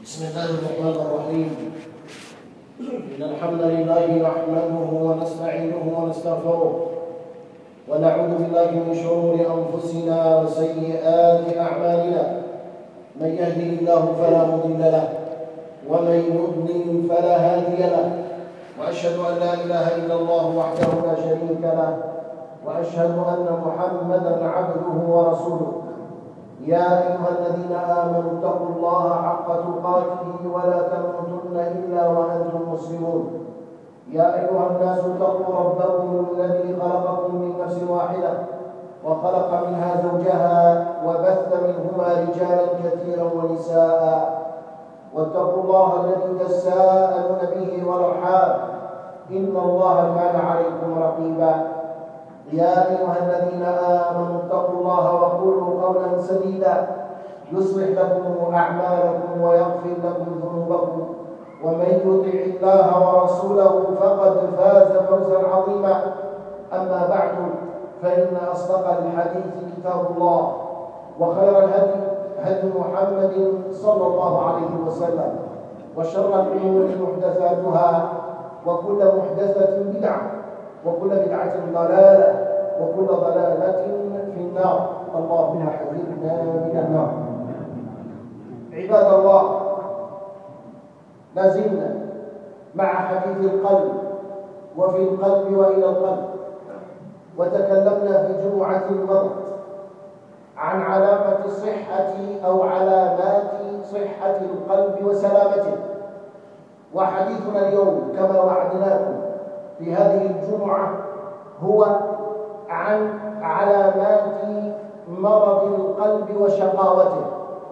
بسم الله الرحمن الرحيم. إن الحمد لله نحمده ونستعينه ونستغفره ونعوذ بالله من شرور أنفسنا وسيئات أعمالنا. من يهده الله فلا مضل له ومن يضلل فلا هادي له، وأشهد أن لا إله إلا الله وحده لا شريك له، وأشهد أن محمدا عبده ورسوله. يا أيها الذين آمنوا اتقوا الله حق تقاته ولا تموتن إلا وأنتم مسلمون. يا أيها الناس اتقوا ربكم الذي خلقكم من نفس واحدة وخلق منها زوجها وبث منهما رجالا كثيرا ونساء، واتقوا الله الذي تساءلون به والأرحام إن الله كان عليكم رقيبا. يا أيها الذين آمنوا اتقوا الله وقولوا قولا سديدا يصلح لكم أعمالكم ويغفر لكم ذنوبكم، ومن يطع الله ورسوله فقد فاز فوزا عظيما. أما بعد، فإن أصدق الحديث كتاب الله، وخير الهدي هدي محمد صلى الله عليه وسلم، وشر الأمور محدثاتها، وكل محدثة بدعة، وكل بدعة ضلالة، وكل ضلالة في النار. اللهم حذرنا من النار. عباد الله، ما زلنا مع حديث القلب، وفي القلب وإلى القلب، وتكلمنا في جمعة مضت عن علامة صحة أو علامات صحة القلب وسلامته. وحديثنا اليوم كما وعدناكم في هذه الجمعة هو عن علامات مرض القلب وشقاوته.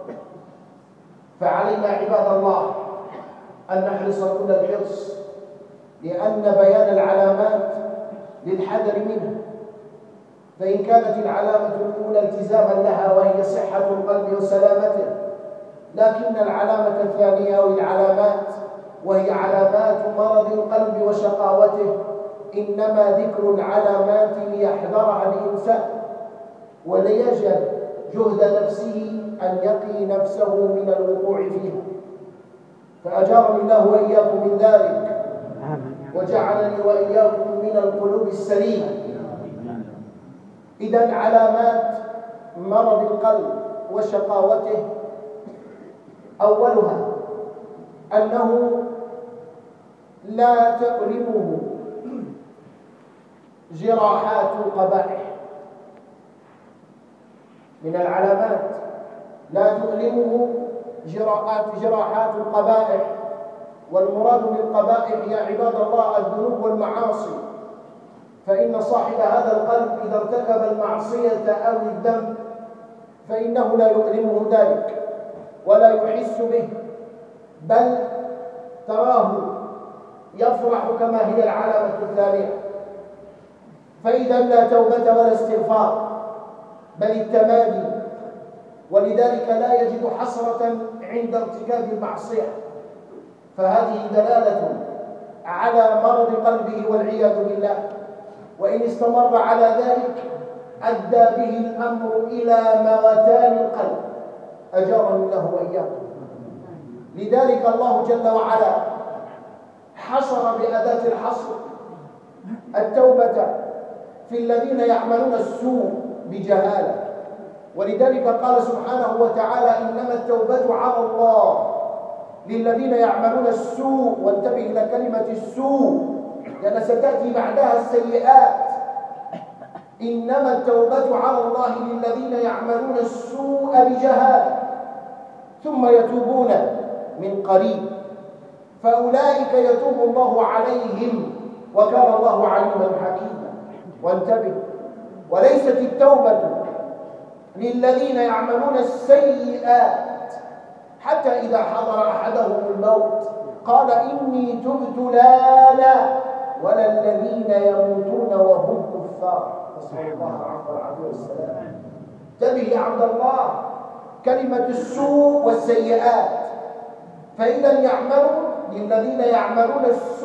فعلينا عباد الله أن نحرص كل الحرص، لأن بيان العلامات للحذر منها. فإن كانت العلامة الأولى التزاما لها وهي صحة القلب وسلامته، لكن العلامة الثانية أو العلامات وهي علامات مرض القلب وشقاوته إنما ذكر العلامات ليحذرها الإنسان وليجعل جهد نفسه أن يقي نفسه من الوقوع فيها. فأجارني الله وإياكم من ذلك، وجعلني وإياكم من القلوب السليمة. إذن علامات مرض القلب وشقاوته أولها أنه لا تؤلمه جراحات القبائح. من العلامات لا تؤلمه جراحات القبائح. والمراد بالقبائح يا عباد الله الذنوب والمعاصي، فإن صاحب هذا القلب إذا ارتكب المعصية أو الذنب فإنه لا يؤلمه ذلك ولا يحس به، بل تراه يفرح كما هي العلامة الثانية. فإذا لا توبة ولا استغفار، بل التمادي، ولذلك لا يجد حسرة عند ارتكاب المعصية. فهذه دلالة على مرض قلبه والعياذ بالله. وإن استمر على ذلك أدى به الأمر إلى موتان القلب، أجارني الله وإياكم. لذلك الله جل وعلا حصر بأداة الحصر التوبة في الذين يعملون السوء بجهالة. ولذلك قال سبحانه وتعالى: إنما التوبة على الله للذين يعملون السوء. وانتبه إلى كلمة السوء لأن ستأتي بعدها السيئات. إنما التوبة على الله للذين يعملون السوء بجهالة ثم يتوبون من قريب فأولئك يتوب الله عليهم وكان الله عليما حكيما. وانتبه، وليست التوبة للذين يعملون السيئات حتى إذا حضر أحدهم الموت قال: إني تبت لا ولا الذين يموتون وهم كفار. نسأل الله العفو والعافية والسلام. انتبه يا عبد الله، كلمة السوء والسيئات. فإذا يعملون للذين يعملون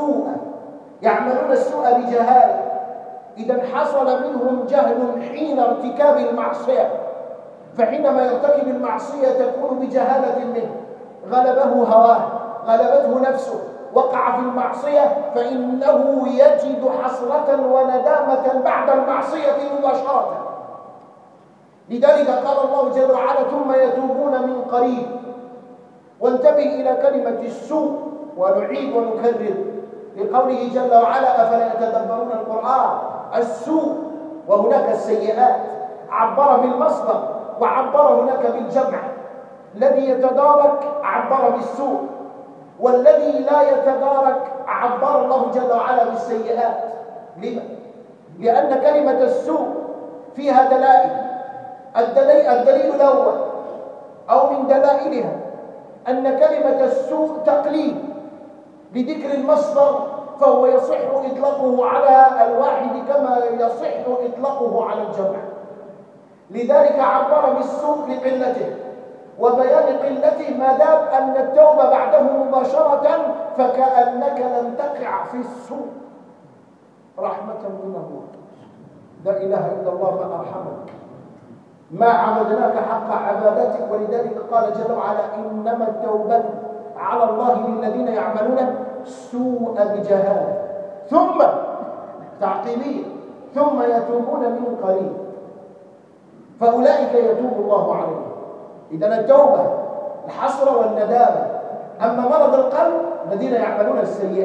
السوء بجهالة. إذا حصل منهم جهل حين ارتكاب المعصية، فحينما يرتكب المعصية تكون بجهالة منه، غلبه هواه، غلبته نفسه، وقع في المعصية، فإنه يجد حسرة وندامة بعد المعصية مباشرة. لذلك قال الله جل وعلا: ثم يتوبون من قريب. وانتبه إلى كلمة السوء، ونعيد ونكرر لقوله جل وعلا: أفلا يتدبرون القرآن. السوء وهناك السيئات، عبر بالمصدر وعبر هناك بالجمع. الذي يتدارك عبر بالسوء، والذي لا يتدارك عبر الله جل وعلا بالسيئات. لما؟ لأن كلمة السوء فيها دلائل. الدليل الأول أو من دلائلها أن كلمة السوء تقليد بذكر المصدر، فهو يصح إطلاقه على الواحد كما يصح إطلاقه على الجمع. لذلك عبر بالسوء لقلته وبيان قلته، ما دام أن التوبة بعده مباشرة فكأنك لم تقع في السوء رحمة من الله. لا إله إلا الله، ما أرحمك، ما عبدناك حق عبادتك. ولذلك قال جل وعلا: إنما التوبة على الله للذين يعملون السوء بجهالة، ثم تعقيبية، ثم يتوبون من قريب فأولئك يتوب الله عليهم. إذن التوبة الحسرة والندامة. أما مرض القلب الذين يعملون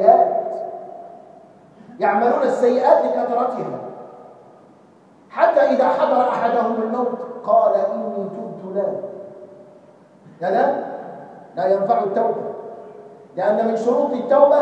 السيئات لكثرتها، حتى إذا حضر أحدهم الموت قال: إني تبت الآن. لا ينفع التوبة، لأن من شروط التوبة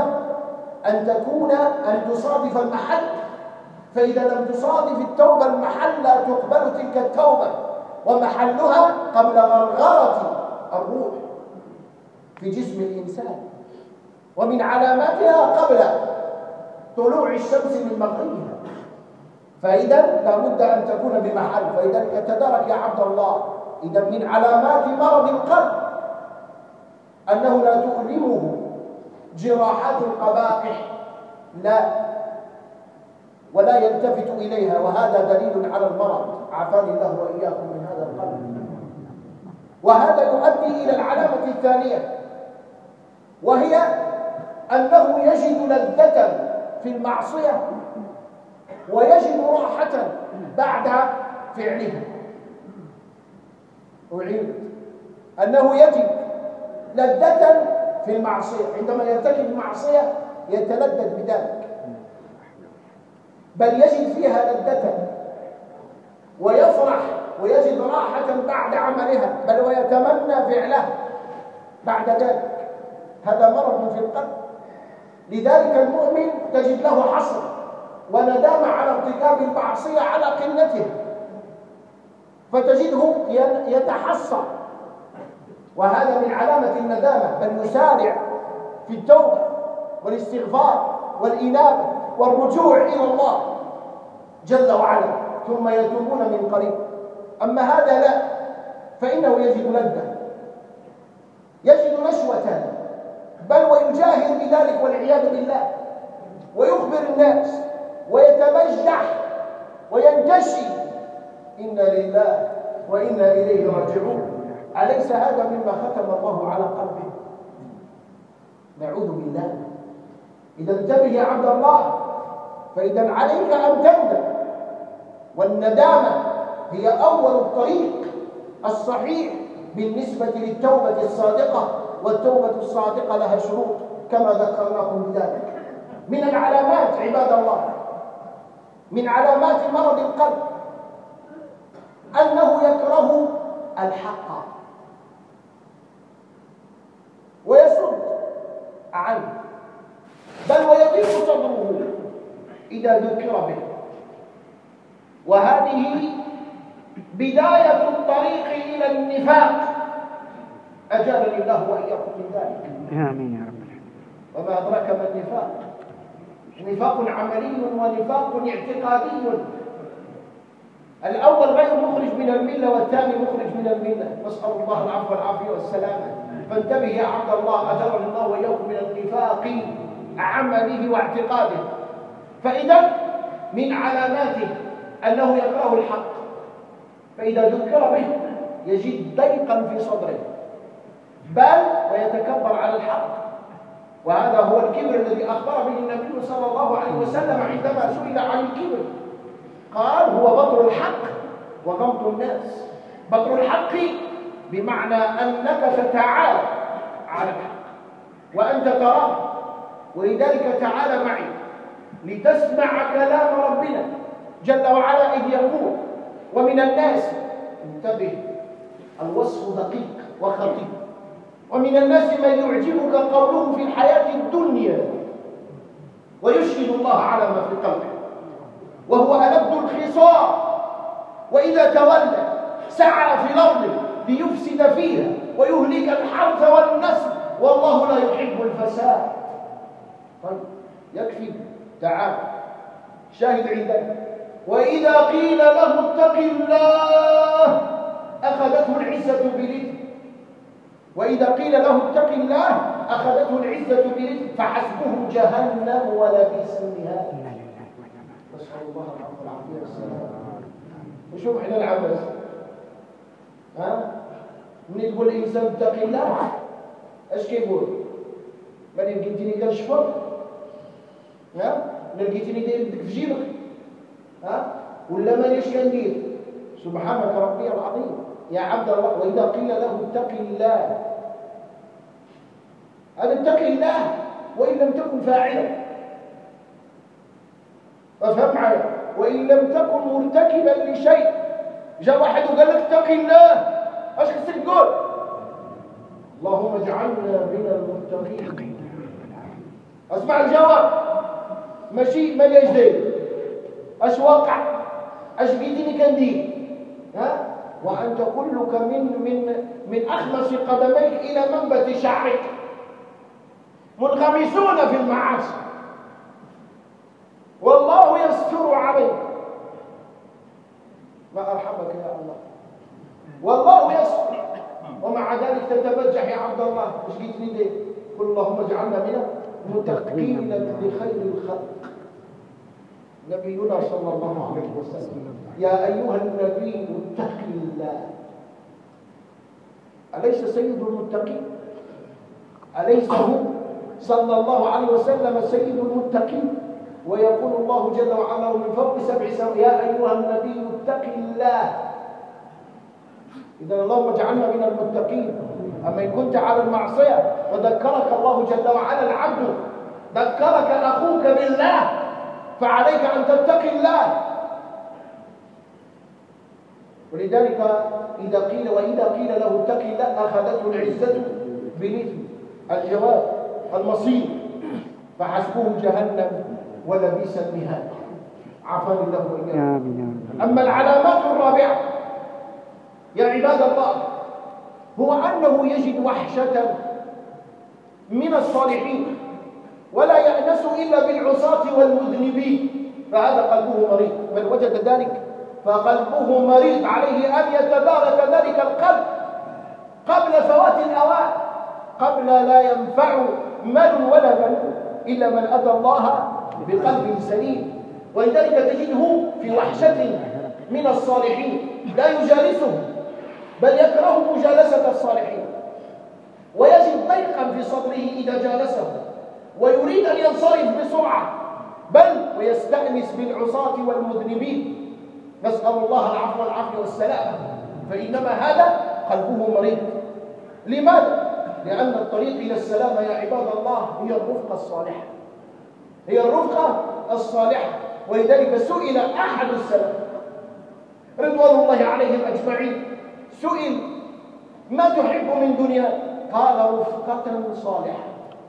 أن تصادف المحل، فإذا لم تصادف التوبة المحل لا تقبل تلك التوبة، ومحلها قبل غرغرة الروح في جسم الإنسان، ومن علاماتها قبل طلوع الشمس من مغربها. فإذا لابد أن تكون بمحل. فإذا تدرك يا عبد الله، إذا من علامات مرض القلب أنه لا تؤلمه جراحات القبائح، ولا يلتفت إليها، وهذا دليل على المرض. عافاني الله وإياكم من هذا القلب. وهذا يؤدي إلى العلامة الثانية، وهي أنه يجد لذة في المعصية ويجد راحة بعد فعلها. أعيد: أنه يجد لذة في المعصية، عندما يرتكب المعصية يتلذذ بذلك، بل يجد فيها لذة ويفرح ويجد راحة بعد عملها، بل ويتمنى فعلها بعد ذلك. هذا مرض في القلب. لذلك المؤمن تجد له حسرة وندام على ارتكاب المعصية على قلته، فتجده يتحسر، وهذا من علامة الندامة، بل يسارع في التوبة والاستغفار والإنابة والرجوع إلى الله جل وعلا، ثم يتوبون من قريب. أما هذا لا، فإنه يجد لذة، يجد نشوة، بل ويجاهر بذلك والعياذ بالله، ويخبر الناس ويتبجح وينتشي: إنا لله وإنا إليه راجعون. أليس هذا مما ختم الله على قلبه؟ نعوذ بالله. إذا انتبه يا عبد الله، فإذا عليك أن تندم، والندامة هي أول الطريق الصحيح بالنسبة للتوبة الصادقة. والتوبة الصادقة لها شروط كما ذكرناكم بذلك. من العلامات عباد الله، من علامات مرض القلب أنه يكره الحق ويصد عنه، بل ويضيق صدره إذا ذكر به. وهذه بداية الطريق إلى النفاق، أجارني الله وإياكم من ذلك. آمين يا رب العالمين. وما أدراك ما النفاق؟ نفاق عملي ونفاق اعتقادي. الأول غير مخرج من الملة، والثاني مخرج من الملة. نسأل الله العفو والعافية والسلامة. فانتبه يا عبد الله، أجرني الله وإياكم من النفاق عمله واعتقاده. فإذا من علاماته أنه يكره الحق، فإذا ذكر به يجد ضيقا في صدره، بل ويتكبر على الحق. وهذا هو الكبر الذي أخبر به النبي صلى الله عليه وسلم عندما سئل عن الكبر، قال هو بطر الحق وغمط الناس. بطر الحق بمعنى أنك تتعالى على الحق وأنت تراه، ولذلك تعالى معي لتسمع كلام ربنا جل وعلا إذ يقول: ومن الناس، انتبه الوصف دقيق وخطير، ومن الناس من يعجبك قوله في الحياة الدنيا ويشهد الله على ما في قلبه وهو ألد الخصام، وإذا تولى سعى في الأرض ليفسد فيها ويهلك الحرث والنسل والله لا يحب الفساد. طيب يكفي، تعال شاهد عندنا: وإذا قيل له اتق الله أخذته العزة بالإثم. وإذا قيل له اتق الله أخذته العزة بالإثم فحسبه جهنم ولبئس المهاد. نسأل الله العفو والعافية والسلام. وشوف احنا العبث، من تقول الإنسان اتق الله اش كيقول؟ ما لقيتني كنشفر، ما لقيتني داير يدك في جيبك، ولا مانيش كندير؟ سبحانك ربي العظيم يا عبد الله. وإذا قيل له اتق الله، هذا اتق الله وإن لم تكن فاعلا، افهم معايا، وإن لم تكن مرتكبا لشيء. جاء واحد وقال لك اتق الله، اش خصك تقول؟ اللهم اجعلنا من المتقين. اسمع الجواب، ماشي ما ليش داير، اش واقع، اش بيديني كندير، وأنت كلك من أخمص قدميك إلى منبت شعرك منغمسون في المعاصي والله يستر عليك. ما أرحمك يا الله، والله يستر، ومع ذلك تتبجح يا عبد الله. مش قلت لي ليه؟ قل اللهم اجعلنا من المتقين لخير الخلق. نبينا صلى الله عليه وسلم: يا أيها النبي اتق الله. أليس سيد المتقين؟ أليس هو صلى الله عليه وسلم سيد المتقين؟ ويقول الله جل وعلا من فوق 7 سماوات: يا أيها النبي اتق الله. إذا اللهم اجعلنا من المتقين. أما إن كنت على المعصية وذكرك الله جل وعلا العبد، ذكرك أخوك بالله، فعليك أن تتقي الله. ولذلك وإذا قيل له اتق الله أخذته العزة بالإثم. الجواب المصير فحسبه جهنم ولبئس المهاد. عافاني الله وإياكم. أما العلامات الرابعة يا عباد الله هو أنه يجد وحشة من الصالحين ولا يأنس إلا بالعصاة والمذنبين، فهذا قلبه مريض. من وجد ذلك فقلبه مريض، عليه أن يتدارك ذلك القلب قبل فوات الأوان، قبل لا ينفع مال ولا بنون إلا من أتى الله بقلب سليم. ولذلك تجده في وحشة من الصالحين، لا يجالسهم بل يكره مجالسة الصالحين، ويجد ضيقا في صدره إذا جالسهم، ويريد أن ينصرف بسرعة، بل ويستأنس بالعصاة والمذنبين. نسأل الله العفو والعافية والسلامة. فإنما هذا قلبه مريض. لماذا؟ لأن الطريق إلى السلامة يا عباد الله هي الرفقة الصالحة، هي الرفقة الصالحة. ولذلك سئل أحد السلف رضوان الله عليهم أجمعين، سئل: ما تحب من دنيا؟ قال: رفقة صالحة.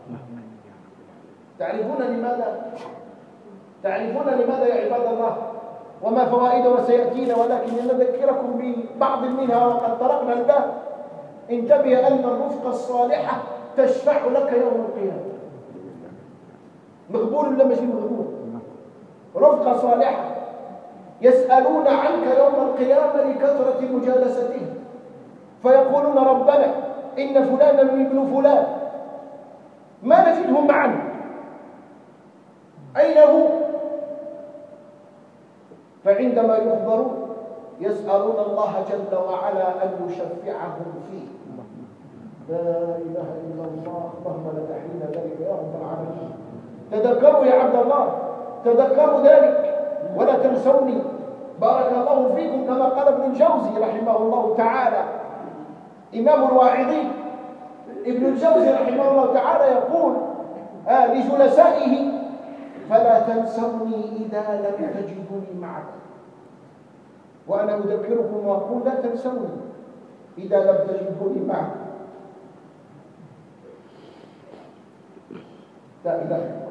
تعرفون لماذا؟ تعرفون لماذا يا عباد الله؟ وما فوائد وسيأتينا، ولكن نذكركم ببعض منها وقد طرقنا الباب. انتبه أن الرفقة الصالحة تشفع لك يوم القيامة. مقبول ولا مش مقبول؟ رفقة صالحة يسألون عنك يوم القيامة لكثرة مجالستهم، فيقولون: ربنا إن فلانا ابن فلان ما نجده معنا، أين هو؟ فعندما يخبرون يسألون الله جل وعلا أن يشفعهم فيه. لا إله إلا الله، اللهم لا تحرمنا ذلك يا رب العالمين. تذكروا يا عبد الله، تذكروا ذلك ولا تنسوني. بارك الله فيكم. كما قال ابن الجوزي رحمه الله تعالى، إمام الواعظين، ابن الجوزي رحمه الله تعالى يقول لجلسائه: فلا تنسوني إذا لم تجدوني معكم. وأنا أذكركم وأقول: لا تنسوني إذا لم تجدوني معكم. لا إله إلا الله.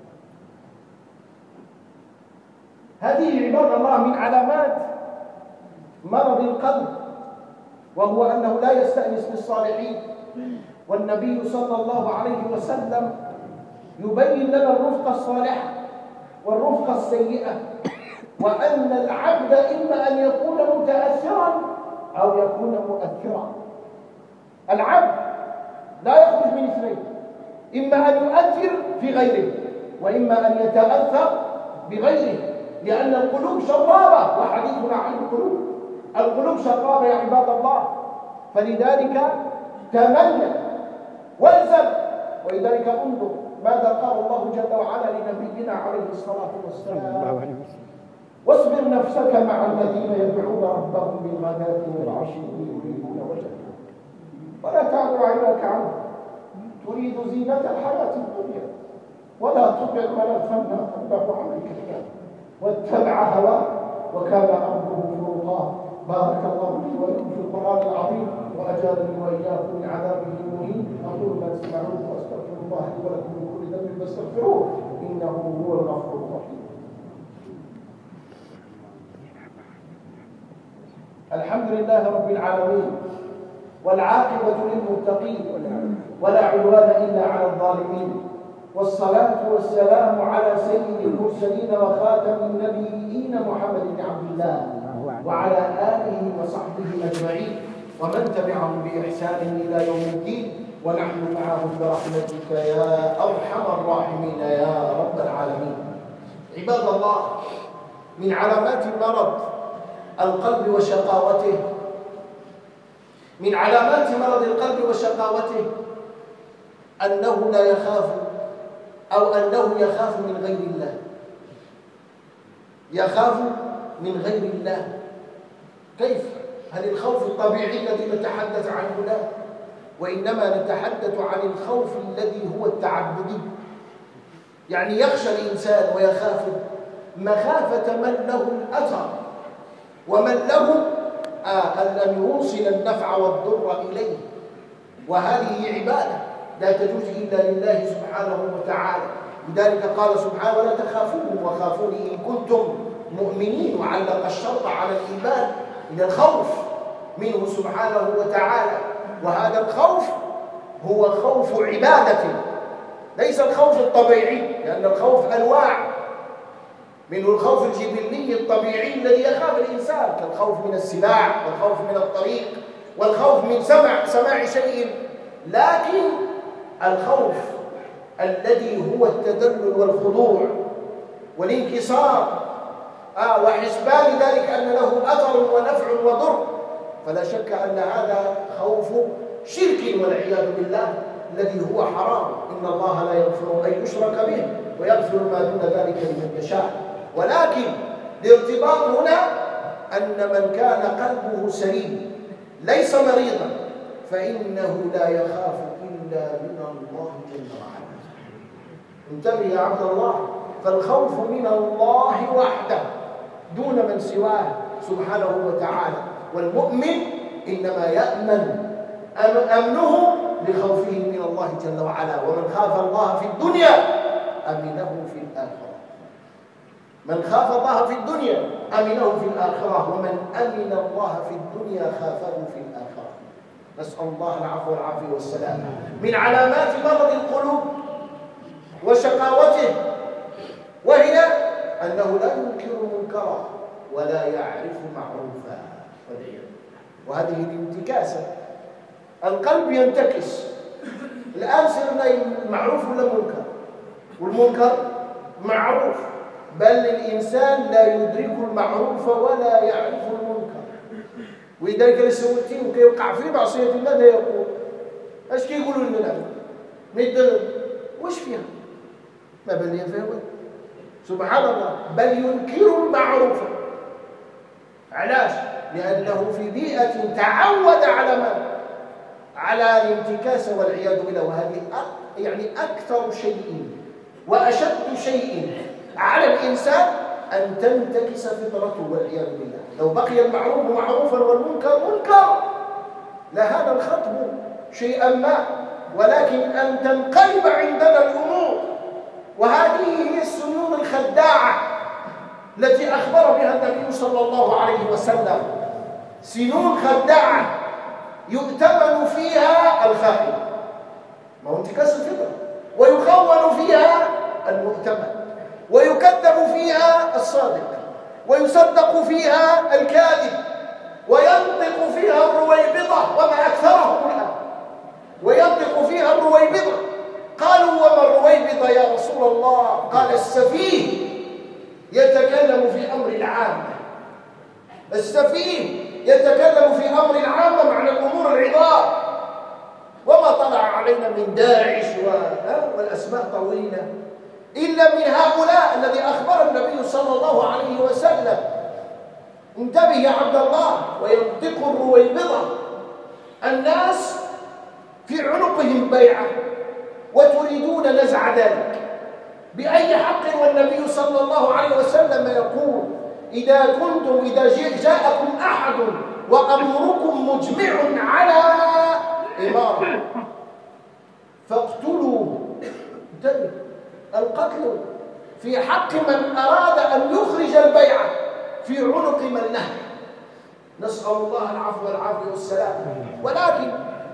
هذه عباد الله من علامات مرض القلب، وهو أنه لا يستأنس بالصالحين. والنبي صلى الله عليه وسلم يبين لنا الرفقة الصالحة والرفقة السيئة، وأن العبد إما أن يكون متأثرا أو يكون مؤثرا. العبد لا يخرج من اثنين: إما أن يؤثر في غيره، وإما أن يتأثر بغيره، لأن القلوب شرابة، وحديثنا عن القلوب شرابة يا عباد الله. فلذلك تمنى والزم. ولذلك انظر ماذا قال الله جل وعلا لنبينا عليه الصلاة والسلام: واصبر نفسك مع الذين يدعون ربهم بالغداة والعشي يريدون وجهه ولا تعد عيناك عنه تريد زينة الحياة الدنيا ولا تطع من أغفلنا قلبه عن الكتاب واتبع هواه وكان أمره فرطا. بارك الله لي ولكم في القرآن العظيم، وأجارني وإياكم من عذابه المهين. أقول ما تسمعون وأستغفر الله لي ولكم من كل ذنب فاستغفروه إنه هو الغفور الرحيم. الحمد لله رب العالمين، والعاقبة للمتقين، ولا عدوان إلا على الظالمين، والصلاة والسلام على سيد المرسلين وخاتم النبيين محمد بن عبد الله وعلى آله وصحبه أجمعين ومن تبعهم بإحسان إلى يوم الدين، ونحن معهم برحمتك يا أرحم الراحمين يا رب العالمين. عباد الله، من علامات مرض القلب وشقاوته، من علامات مرض القلب وشقاوته أنه لا يخاف، أو أنه يخاف من غير الله، يخاف من غير الله. كيف؟ هل الخوف الطبيعي الذي نتحدث عنه؟ لا، وإنما نتحدث عن الخوف الذي هو التعبدي. يعني يخشى الإنسان ويخاف مخافة من له الأثر ومن له أن يوصل النفع والضر إليه، وهذه عبادة لا تجوز إلا لله سبحانه وتعالى. لذلك قال سبحانه: ولا تخافون وخافوني إن كنتم مؤمنين، وعلق الشرط على الإيمان من الخوف منه سبحانه وتعالى. وهذا الخوف هو خوف عبادة، ليس الخوف الطبيعي، لأن الخوف أنواع، منه الخوف الجبلي الطبيعي الذي يخاف الإنسان، كالخوف من السباع، والخوف من الطريق، والخوف من سماع شيء. لكن الخوف الذي هو التذلل والخضوع والانكسار وحسبان ذلك أن له أثر ونفع وضر، فلا شك أن هذا خوف شرك والعياذ بالله، الذي هو حرام. إن الله لا يغفر أن يشرك به ويغفر ما دون ذلك لمن يشاء. ولكن الارتباط هنا أن من كان قلبه سليم ليس مريضا فإنه لا يخاف إلا من الله جل وعلا. انتبه يا عبد الله، فالخوف من الله وحده دون من سواه سبحانه وتعالى. والمؤمن إنما يأمن أمنه لخوفه من الله جل وعلا. ومن خاف الله في الدنيا أمنه في الآخرة. من خاف الله في الدنيا أمنه في الآخرة، ومن أمن الله في الدنيا خافه في الآخرة. نسأل الله العفو والعافية والسلام. من علامات مرض القلوب وشقاوته وهي أنه لا ينكر منكرا ولا يعرف معروفا، وهذه الانتكاسة. القلب ينتكس. الآن صرنا معروف ولا منكر، والمنكر معروف، بل الإنسان لا يدرك المعروف ولا يعرف المنكر. ولذلك السويتين كيوقع في معصية الله لا يقول اش كيقولوا لنا الآن؟ ندير واش فيها؟ ما بان لي فيها والو. سبحان الله، بل ينكر المعروف. علاش؟ لأنه في بيئة تعود على ما؟ على الانتكاس والعياذ بالله. وهذه يعني أكثر شيء وأشد شيء على الإنسان أن تنتكس فطرته والعياذ بالله. لو بقي المعروف معروفا والمنكر منكر لهذا الخطب شيئا ما، ولكن أن تنقلب عندنا الأمور. وهذه هي السنون الخداعة التي أخبر بها النبي صلى الله عليه وسلم، سنون خداعة يؤتمن فيها الخائن، ما هو انتكاس الفطرة، ويخون فيها المؤتمن، ويكذب فيها الصادق، ويصدق فيها الكاذب، وينطق فيها الرويبضة، وما أكثرهم الآن، وينطق فيها الرويبضة. قالوا وما الرويبضة يا رسول الله؟ قال السفيه يتكلم في أمر العامة. السفيه يتكلم في أمر العامة معنى الأمور العظام. وما طلع علينا من داعش والأسماء طويلة إلا من هؤلاء الذي أخبر النبي صلى الله عليه وسلم. انتبه يا عبد الله. وينطق الرويبضة، الناس في عنقهم بيعة وتريدون نزع ذلك بأي حق؟ والنبي صلى الله عليه وسلم يقول إذا جاءكم أحد وأمركم مجمع على إمارة فاقتلوه. انتبه، القتل في حق من أراد أن يخرج البيعة في عنق من نهى. نسأل الله العفو والعافية والسلام. ولكن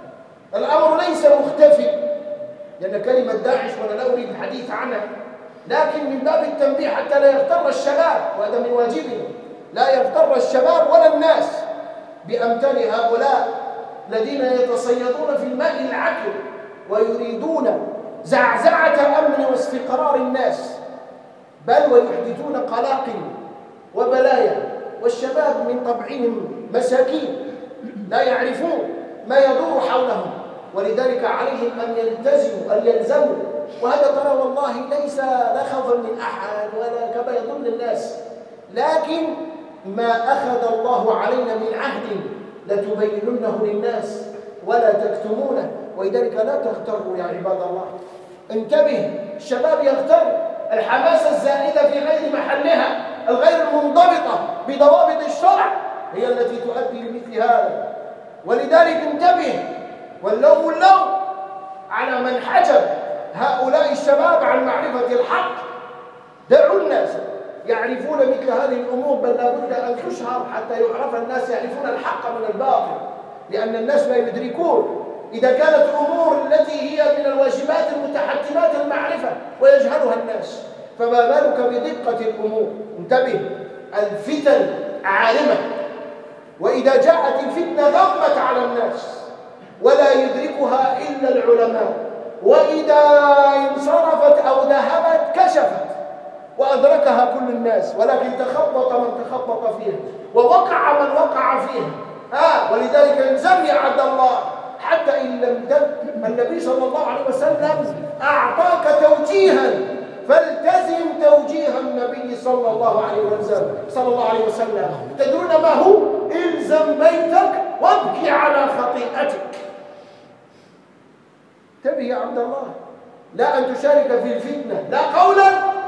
الأمر ليس مختفي، لأن كلمة داعش وأنا لا أريد الحديث عنها، لكن من باب التنبيه حتى لا يغتر الشباب، وهذا من واجبنا، لا يغتر الشباب ولا الناس بأمثال هؤلاء الذين يتصيدون في الماء العكر ويريدون زعزعة أمن واستقرار الناس، بل ويحدثون قلاقل وبلايا. والشباب من طبعهم مساكين لا يعرفون ما يدور حولهم، ولذلك عليهم أن يلزموا. وهذا ترى والله ليس لا خوفا من أحد ولا كما يظن الناس، لكن ما أخذ الله علينا من عهد لتبيننه للناس ولا تكتمونه. ولذلك لا تغتروا يا عباد الله. انتبه، الشباب يغتر، الحماسة الزائدة في غير محلها، الغير المنضبطة بضوابط الشرع هي التي تؤدي لمثل هذا. ولذلك انتبه، واللوم على من حجب هؤلاء الشباب عن معرفة الحق. دعوا الناس يعرفون مثل هذه الأمور، بل لابد أن تشهر حتى يعرف الناس يعرفون الحق من الباطل، لأن الناس لا يدركون. إذا كانت الأمور التي هي من الواجبات المتحتمات المعرفة ويجهلها الناس، فما بالك بدقة الأمور. انتبه، الفتن عارمة، وإذا جاءت الفتنة غمت على الناس ولا يدركها إلا العلماء، وإذا انصرفت أو ذهبت كشفت وأدركها كل الناس، ولكن تخبط من تخبط فيها ووقع من وقع فيها. ولذلك انزل يا عبد الله، حتى إن لم النبي صلى الله عليه وسلم أعطاك توجيها، فالتزم توجيه النبي صلى الله عليه وسلم. تدرون ما هو؟ الزم بيتك وابكي على خطيئتك. انتبه يا عبد الله، لا أن تشارك في الفتنة، لا قولا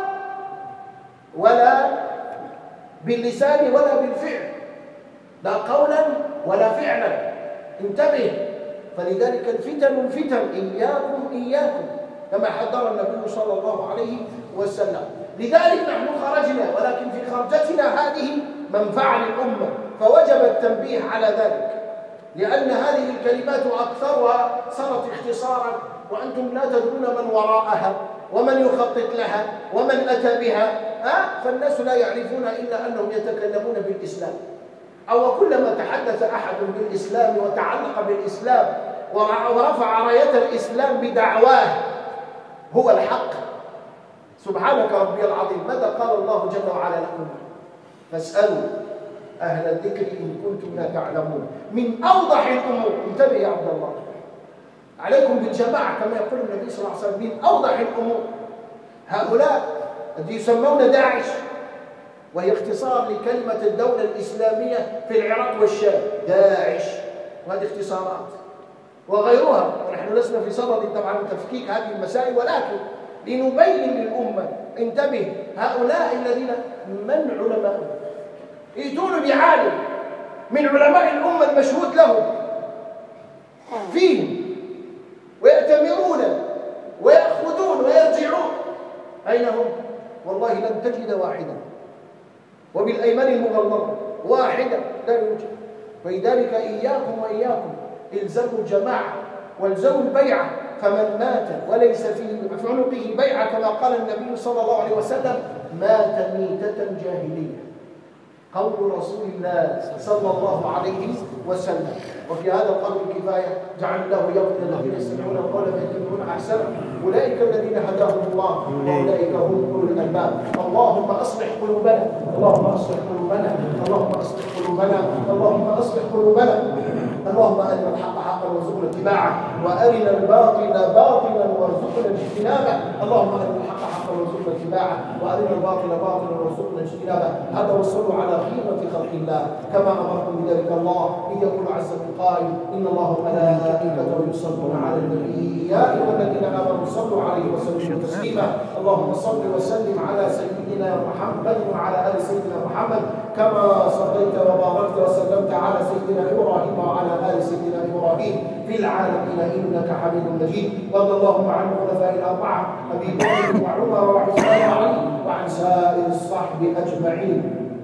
ولا باللسان ولا بالفعل، لا قولا ولا فعلا. انتبه، فلذلك الفتن إياكم كما حذر النبي صلى الله عليه وسلم. لذلك نحن خرجنا، ولكن في خرجتنا هذه منفعة للأمة، فوجب التنبيه على ذلك، لأن هذه الكلمات أكثرها صارت اختصارا، وأنتم لا تدرون من وراءها ومن يخطط لها ومن أتى بها. فالناس لا يعرفون إلا أنهم يتكلمون بالإسلام، أو كلما تحدث أحد بالإسلام وتعلق بالإسلام ورفع راية الإسلام بدعواه هو الحق. سبحانك ربي العظيم. ماذا قال الله جل وعلا لكم؟ فاسألوا أهل الذكر إن كنتم لا تعلمون. من أوضح الأمور، انتبه يا عبد الله، عليكم بالجماعة كما يقول النبي صلى الله عليه وسلم من أوضح الأمور. هؤلاء الذين يسمون داعش، وهي اختصار لكلمة الدولة الإسلامية في العراق والشام، داعش، وهذه اختصارات وغيرها، ونحن لسنا في صدد طبعا تفكيك هذه المسائل، ولكن لنبين للأمة انتبه، هؤلاء الذين من علماء يأتون بعالم من علماء الأمة المشهود لهم فيهم ويأتمرون ويأخذون ويرجعون، أين هم؟ والله لن تجد واحدا، وبالأيمان المغلظة واحدا لا يوجد. فلذلك إياكم وإياكم الزموا الجماعة والزموا البيعة، فمن مات وليس في عنقه بيعة كما قال النبي صلى الله عليه وسلم مات ميتة جاهلية، قول رسول الله صلى الله عليه وسلم. وفي هذا القول كفاية، جعل الله يغفر الذين يستمعون القول فيتبعون احسنه، اولئك الذين هداهم الله واولئك هم اولو الالباب. اللهم اصلح قلوبنا، اللهم اصلح قلوبنا، اللهم اصلح قلوبنا، اللهم اصلح قلوبنا. اللهم ارنا الحق حقا وارزقنا اتباعه، وارنا الباطل باطلا وارزقنا اجتنابه. اللهم ارنا الحق حقا وارزقنا اتباعه، وارنا الباطل باطلا وارزقنا اجتنابه. هذا وصلوا على خيرة خلق الله كما امركم بذلك الله، اذ يقول عز من قائل ان الله وملائكته يصلون على النبي يا ايها الذين امنوا صلوا عليه وسلموا تسليما. اللهم صل وسلم على سيدنا محمد وعلى ال سيدنا محمد كما صليت وباركت وسلمت على سيدنا ابراهيم وعلى ال سيدنا ابراهيم في العالمين انك حميد مجيد. وارض اللهم عن الخلفاء الاربعه ابي بكر وعمر وعثمان وعلي وعن سائر الصحب اجمعين.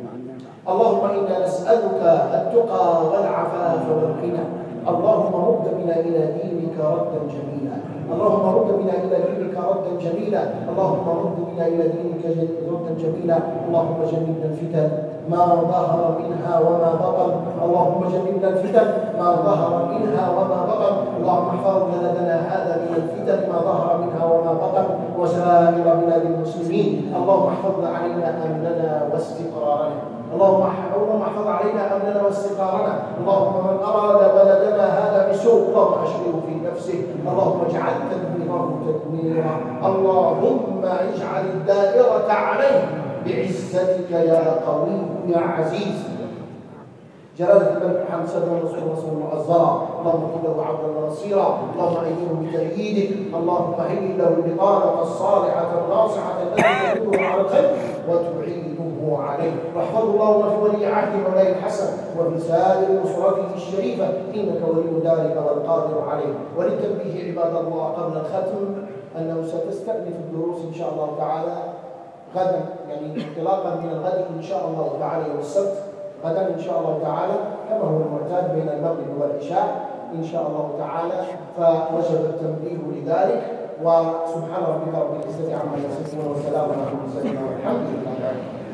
اللهم انا نسالك التقى والعفاف والغنى. اللهم رد بنا الى دينك ردا جميلا، اللهم رد بنا الى دينك ردا جميلا، اللهم رد بنا الى دينك ردا جميلا. اللهم جنبنا الفتن ما ظهر منها وما بطن، اللهم جنبنا الفتن ما ظهر منها وما بطن. اللهم احفظ بلدنا هذا من الفتن ما ظهر منها وما بطن وسائر بلاد المسلمين. اللهم احفظ علينا امننا واستقرارنا، اللهم احفظ علينا امننا واستقرارنا. اللهم من اراد بلدنا هذا بسوء اللهم اشغله في نفسه، اللهم اجعل تدبيره تدميرا، اللهم اجعل الدائره عليه بعزتك يا قوي يا عزيز. جلالة الملك محمد صلى الله عليه وسلم رسول المعزرة، اللهم كن له عبدا ونصيرا، اللهم أيده بتأييدك، اللهم هيئ له البطانة الصالحة الناصحة التي تدله على الخير وتعينه عليه. واحفظه اللهم في ولي عهده مولاي الحسن وفي سائر نصرته الشريفة انك ولي ذلك والقادر عليه. وللتنبيه عباد الله قبل الختم انه ستستأنف الدروس ان شاء الله تعالى غدا، يعني انطلاقا من الغد ان شاء الله تعالى يوم السبت غدا ان شاء الله تعالى كما هو المعتاد بين المغرب والعشاء ان شاء الله تعالى، فوجب التنبيه لذلك. وسبحان ربك رب العزة عما يصفون وسلام على المرسلين والحمد لله.